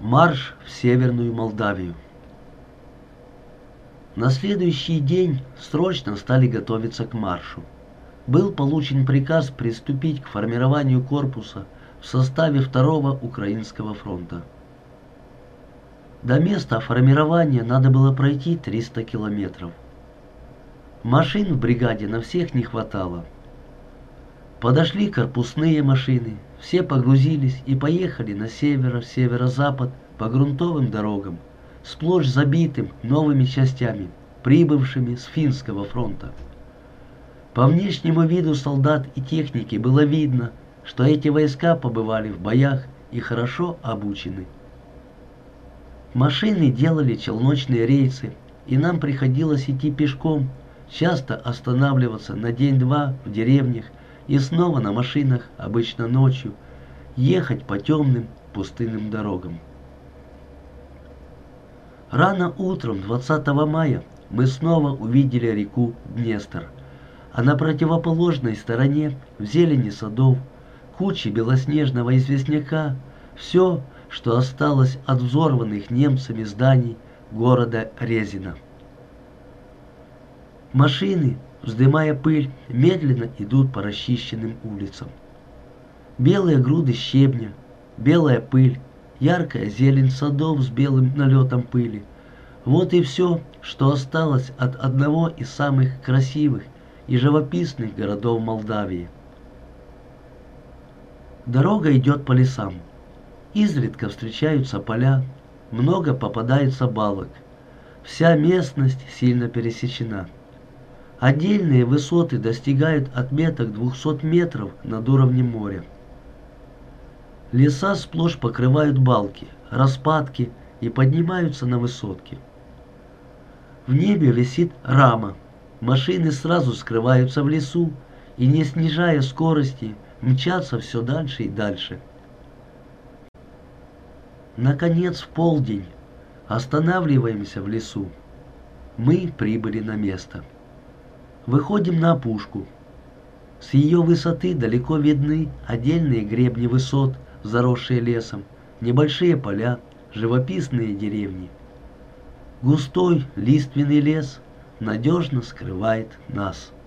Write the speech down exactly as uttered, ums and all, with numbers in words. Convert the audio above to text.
Марш в Северную Молдавию. На следующий день срочно стали готовиться к маршу. Был получен приказ приступить к формированию корпуса в составе второго Украинского фронта. До места формирования надо было пройти триста километров. Машин в бригаде на всех не хватало. Подошли корпусные машины, все погрузились и поехали на северо-северо-запад по грунтовым дорогам, сплошь забитым новыми частями, прибывшими с финского фронта. По внешнему виду солдат и техники было видно, что эти войска побывали в боях и хорошо обучены. Машины делали челночные рейсы, и нам приходилось идти пешком, часто останавливаться на день-два в деревнях и снова на машинах, обычно ночью, ехать по темным пустынным дорогам. Рано утром двадцатого мая мы снова увидели реку Днестр, а на противоположной стороне, в зелени садов, кучи белоснежного известняка, все, что осталось от взорванных немцами зданий города Резина. Машины, вздымая пыль, медленно идут по расчищенным улицам. Белые груды щебня, белая пыль, яркая зелень садов с белым налетом пыли. Вот и все, что осталось от одного из самых красивых и живописных городов Молдавии. Дорога идет по лесам. Изредка встречаются поля, много попадается балок. Вся местность сильно пересечена. Отдельные высоты достигают отметок двухсот метров над уровнем моря. Леса сплошь покрывают балки, распадки и поднимаются на высотки. В небе висит рама. Машины сразу скрываются в лесу и, не снижая скорости, мчатся все дальше и дальше. Наконец, в полдень останавливаемся в лесу. Мы прибыли на место. Выходим на опушку. С ее высоты далеко видны отдельные гребни высот, заросшие лесом, небольшие поля, живописные деревни. Густой лиственный лес надежно скрывает нас.